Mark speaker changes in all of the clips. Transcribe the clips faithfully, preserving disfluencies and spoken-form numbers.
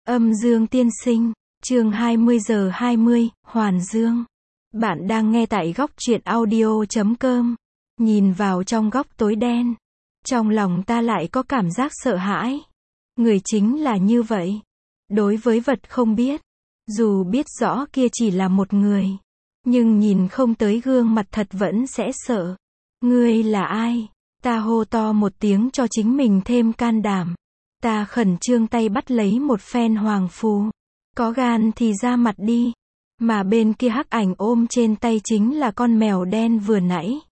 Speaker 1: Âm Dương Tiên Sinh, chương hai mươi giờ hai mươi, Hoàn Dương. Bạn đang nghe tại góc truyện audio chấm com. Nhìn vào trong góc tối đen, trong lòng ta lại có cảm giác sợ hãi. Người chính là như vậy. Đối với vật không biết, dù biết rõ kia chỉ là một người, nhưng nhìn không tới gương mặt thật vẫn sẽ sợ. Ngươi là ai? Ta hô to một tiếng cho chính mình thêm can đảm. Ta khẩn trương tay bắt lấy một phen hoàng phù. Có gan thì ra mặt đi. Mà bên kia hắc ảnh ôm trên tay chính là con mèo đen vừa nãy.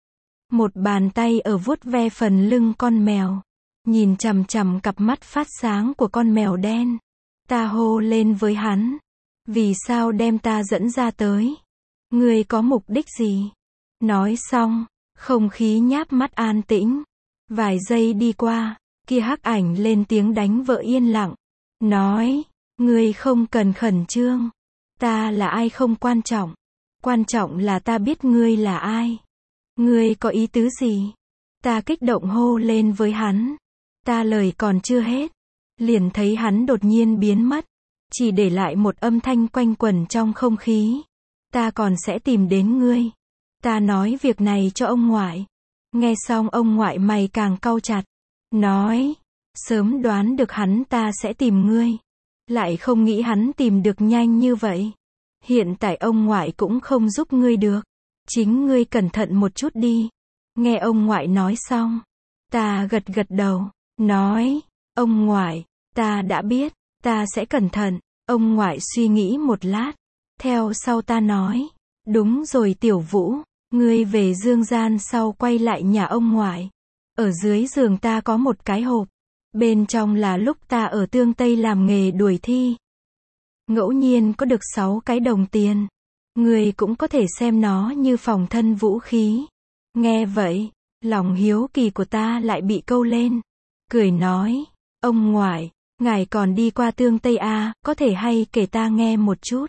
Speaker 1: Một bàn tay ở vuốt ve phần lưng con mèo. Nhìn chằm chằm cặp mắt phát sáng của con mèo đen. Ta hô lên với hắn. Vì sao đem ta dẫn ra tới? Ngươi có mục đích gì? Nói xong, không khí nháp mắt an tĩnh. Vài giây đi qua, kia hắc ảnh lên tiếng đánh vợ yên lặng. Nói, ngươi không cần khẩn trương. Ta là ai không quan trọng. Quan trọng là ta biết ngươi là ai. Ngươi có ý tứ gì? Ta kích động hô lên với hắn. Ta lời còn chưa hết. Liền thấy hắn đột nhiên biến mất. Chỉ để lại một âm thanh quanh quẩn trong không khí. Ta còn sẽ tìm đến ngươi. Ta nói việc này cho ông ngoại. Nghe xong ông ngoại mày càng cau chặt. Nói, sớm đoán được hắn ta sẽ tìm ngươi. Lại không nghĩ hắn tìm được nhanh như vậy. Hiện tại ông ngoại cũng không giúp ngươi được. Chính ngươi cẩn thận một chút đi. Nghe ông ngoại nói xong. Ta gật gật đầu. Nói, ông ngoại, ta đã biết. Ta sẽ cẩn thận. Ông ngoại suy nghĩ một lát. Theo sau ta nói. Đúng rồi Tiểu Vũ. Ngươi về dương gian sau quay lại nhà ông ngoại. Ở dưới giường ta có một cái hộp. Bên trong là lúc ta ở Tương Tây làm nghề đuổi thi. Ngẫu nhiên có được sáu cái đồng tiền. Ngươi cũng có thể xem nó như phòng thân vũ khí. Nghe vậy, lòng hiếu kỳ của ta lại bị câu lên. Cười nói, ông ngoại, ngài còn đi qua Tương Tây à, có thể hay kể ta nghe một chút.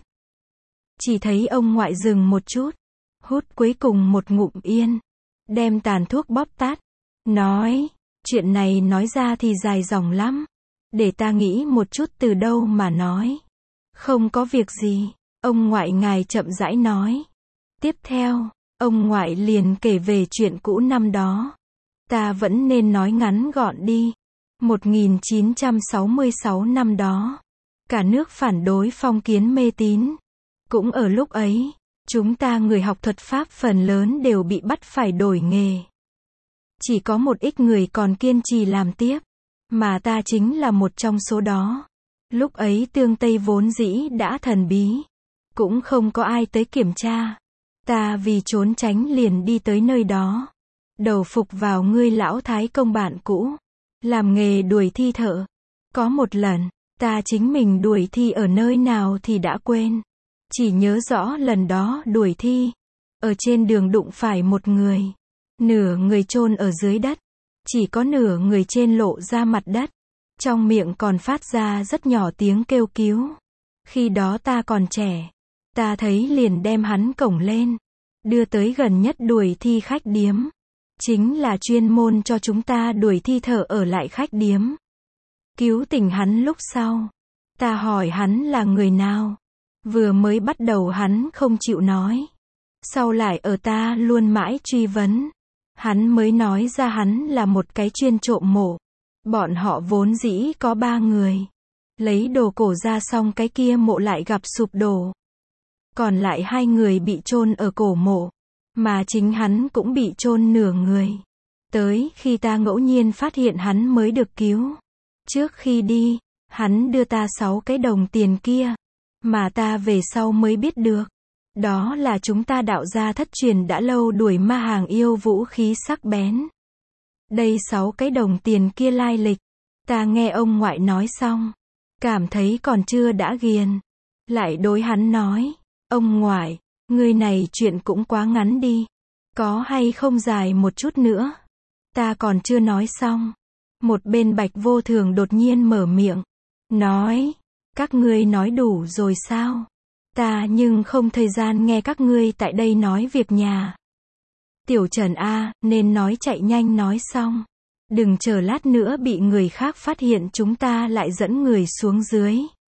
Speaker 1: Chỉ thấy ông ngoại dừng một chút. Hút cuối cùng một ngụm yên. Đem tàn thuốc bóp tắt. Nói, chuyện này nói ra thì dài dòng lắm. Để ta nghĩ một chút từ đâu mà nói. Không có việc gì. Ông ngoại ngài chậm rãi nói. Tiếp theo, ông ngoại liền kể về chuyện cũ năm đó. Ta vẫn nên nói ngắn gọn đi. một nghìn chín trăm sáu mươi sáu năm đó. Cả nước phản đối phong kiến mê tín. Cũng ở lúc ấy. Chúng ta người học thuật pháp phần lớn đều bị bắt phải đổi nghề. Chỉ có một ít người còn kiên trì làm tiếp. Mà ta chính là một trong số đó. Lúc ấy Tương Tây vốn dĩ đã thần bí. Cũng không có ai tới kiểm tra. Ta vì trốn tránh liền đi tới nơi đó. Đầu phục vào ngươi lão thái công bạn cũ. Làm nghề đuổi thi thợ. Có một lần, ta chính mình đuổi thi ở nơi nào thì đã quên. Chỉ nhớ rõ lần đó đuổi thi. Ở trên đường đụng phải một người. Nửa người chôn ở dưới đất. Chỉ có nửa người trên lộ ra mặt đất. Trong miệng còn phát ra rất nhỏ tiếng kêu cứu. Khi đó ta còn trẻ. Ta thấy liền đem hắn cổng lên. Đưa tới gần nhất đuổi thi khách điếm. Chính là chuyên môn cho chúng ta đuổi thi thợ ở lại khách điếm. Cứu tỉnh hắn lúc sau. Ta hỏi hắn là người nào. Vừa mới bắt đầu hắn không chịu nói. Sau lại ở ta luôn mãi truy vấn. Hắn mới nói ra hắn là một cái chuyên trộm mộ. Bọn họ vốn dĩ có ba người. Lấy đồ cổ ra xong cái kia mộ lại gặp sụp đổ. Còn lại hai người bị chôn ở cổ mộ. Mà chính hắn cũng bị chôn nửa người. Tới khi ta ngẫu nhiên phát hiện hắn mới được cứu. Trước khi đi, hắn đưa ta sáu cái đồng tiền kia. Mà ta về sau mới biết được. Đó là chúng ta đạo gia thất truyền đã lâu đuổi ma hàng yêu vũ khí sắc bén. Đây sáu cái đồng tiền kia lai lịch. Ta nghe ông ngoại nói xong. Cảm thấy còn chưa đã ghiền. Lại đối hắn nói. Ông ngoại, người này chuyện cũng quá ngắn đi. Có hay không dài một chút nữa. Ta còn chưa nói xong. Một bên Bạch Vô Thường đột nhiên mở miệng. Nói. Các ngươi nói đủ rồi sao? Ta nhưng không thời gian nghe các ngươi tại đây nói việc nhà. Tiểu Trần A, nên nói chạy nhanh nói xong. Đừng chờ lát nữa bị người khác phát hiện chúng ta lại dẫn người xuống dưới.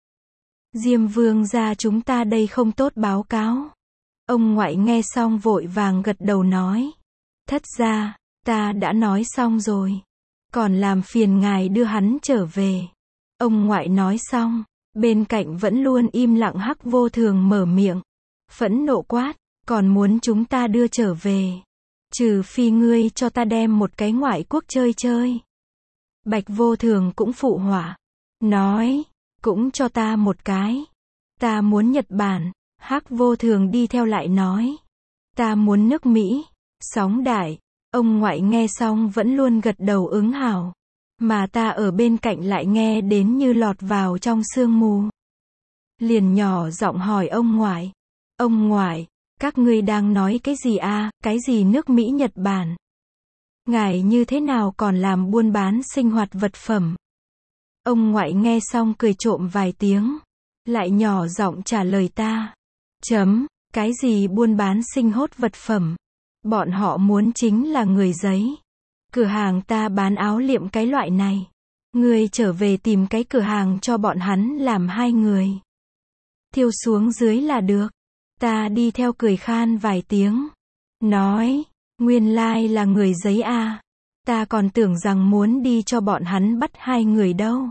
Speaker 1: Diêm vương gia chúng ta đây không tốt báo cáo. Ông ngoại nghe xong vội vàng gật đầu nói. Thất gia, ta đã nói xong rồi. Còn làm phiền ngài đưa hắn trở về. Ông ngoại nói xong, bên cạnh vẫn luôn im lặng Hắc Vô Thường mở miệng. Phẫn nộ quát, còn muốn chúng ta đưa trở về. Trừ phi ngươi cho ta đem một cái ngoại quốc chơi chơi. Bạch Vô Thường cũng phụ họa. Nói, cũng cho ta một cái. Ta muốn Nhật Bản. Hắc Vô Thường đi theo lại nói. Ta muốn nước Mỹ. Sóng đại. Ông ngoại nghe xong vẫn luôn gật đầu ứng hảo. Mà ta ở bên cạnh lại nghe đến như lọt vào trong sương mù. Liền nhỏ giọng hỏi ông ngoại. Ông ngoại, các ngươi đang nói cái gì a? Cái gì nước Mỹ Nhật Bản? Ngài như thế nào còn làm buôn bán sinh hoạt vật phẩm? Ông ngoại nghe xong cười trộm vài tiếng. Lại nhỏ giọng trả lời ta. Chấm, cái gì buôn bán sinh hốt vật phẩm? Bọn họ muốn chính là người giấy. Cửa hàng ta bán áo liệm cái loại này. Ngươi trở về tìm cái cửa hàng cho bọn hắn làm hai người. Thiêu xuống dưới là được. Ta đi theo cười khan vài tiếng. Nói, nguyên lai là người giấy a. Ta còn tưởng rằng muốn đi cho bọn hắn bắt hai người đâu.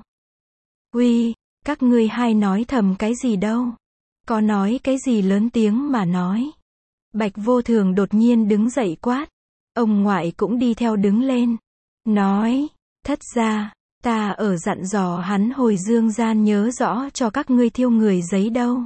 Speaker 1: Uy, các ngươi hai nói thầm cái gì đâu. Có nói cái gì lớn tiếng mà nói. Bạch Vô Thường đột nhiên đứng dậy quát. Ông ngoại cũng đi theo đứng lên. Nói, thất gia, ta ở dặn dò hắn hồi dương gian nhớ rõ cho các ngươi thiêu người giấy đâu.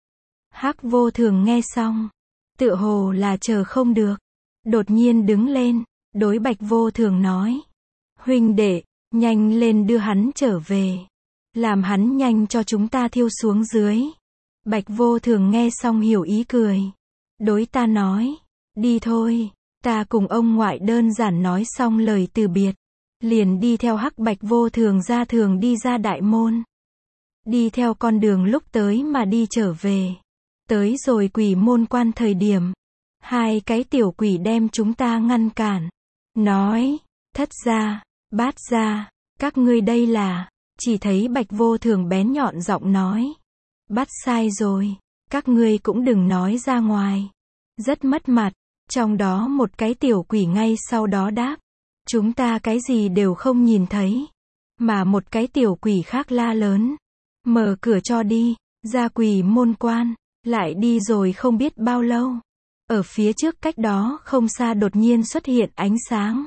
Speaker 1: Hắc Vô Thường nghe xong. Tựa hồ là chờ không được. Đột nhiên đứng lên, đối Bạch Vô Thường nói. Huynh đệ, nhanh lên đưa hắn trở về. Làm hắn nhanh cho chúng ta thiêu xuống dưới. Bạch Vô Thường nghe xong hiểu ý cười. Đối ta nói, đi thôi. Ta cùng ông ngoại đơn giản nói xong lời từ biệt. Liền đi theo Hắc Bạch Vô Thường ra thường đi ra đại môn. Đi theo con đường lúc tới mà đi trở về. Tới rồi quỷ môn quan thời điểm. Hai cái tiểu quỷ đem chúng ta ngăn cản. Nói, thất gia, bát gia, các ngươi đây là. Chỉ thấy Bạch Vô Thường bén nhọn giọng nói. Bắt sai rồi, các ngươi cũng đừng nói ra ngoài. Rất mất mặt. Trong đó một cái tiểu quỷ ngay sau đó đáp. Chúng ta cái gì đều không nhìn thấy. Mà một cái tiểu quỷ khác la lớn. Mở cửa cho đi, ra quỷ môn quan. Lại đi rồi không biết bao lâu. Ở phía trước cách đó không xa đột nhiên xuất hiện ánh sáng.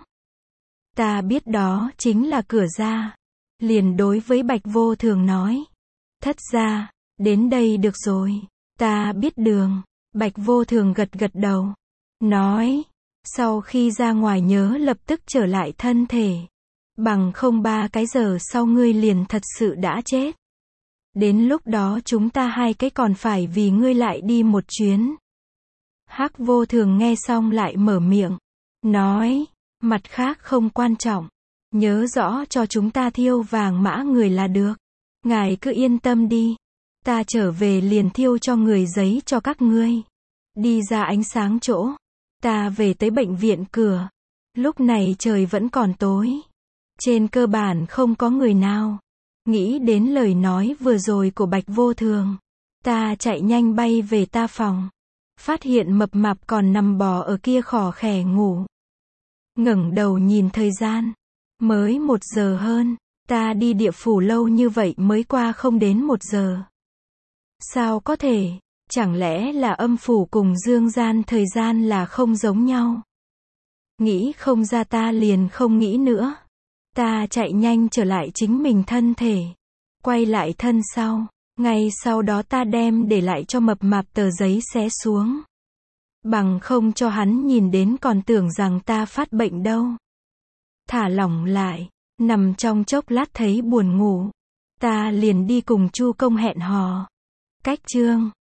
Speaker 1: Ta biết đó chính là cửa ra. Liền đối với Bạch Vô Thường nói. Thất gia, đến đây được rồi. Ta biết đường. Bạch Vô Thường gật gật đầu. Nói, sau khi ra ngoài nhớ lập tức trở lại thân thể. Bằng không ba cái giờ sau ngươi liền thật sự đã chết. Đến lúc đó chúng ta hai cái còn phải vì ngươi lại đi một chuyến. Hắc Vô Thường nghe xong lại mở miệng. Nói, mặt khác không quan trọng. Nhớ rõ cho chúng ta thiêu vàng mã người là được. Ngài cứ yên tâm đi. Ta trở về liền thiêu cho người giấy cho các ngươi. Đi ra ánh sáng chỗ. Ta về tới bệnh viện cửa. Lúc này trời vẫn còn tối. Trên cơ bản không có người nào. Nghĩ đến lời nói vừa rồi của Bạch Vô Thường. Ta chạy nhanh bay về ta phòng. Phát hiện mập mạp còn nằm bò ở kia khò khè ngủ. Ngẩng đầu nhìn thời gian. Mới một giờ hơn. Ta đi địa phủ lâu như vậy mới qua không đến một giờ. Sao có thể? Chẳng lẽ là âm phủ cùng dương gian thời gian là không giống nhau? Nghĩ không ra ta liền không nghĩ nữa. Ta chạy nhanh trở lại chính mình thân thể. Quay lại thân sau. Ngay sau đó ta đem để lại cho mập mạp tờ giấy xé xuống. Bằng không cho hắn nhìn đến còn tưởng rằng ta phát bệnh đâu. Thả lỏng lại. Nằm trong chốc lát thấy buồn ngủ. Ta liền đi cùng Chu Công hẹn hò. Cách chương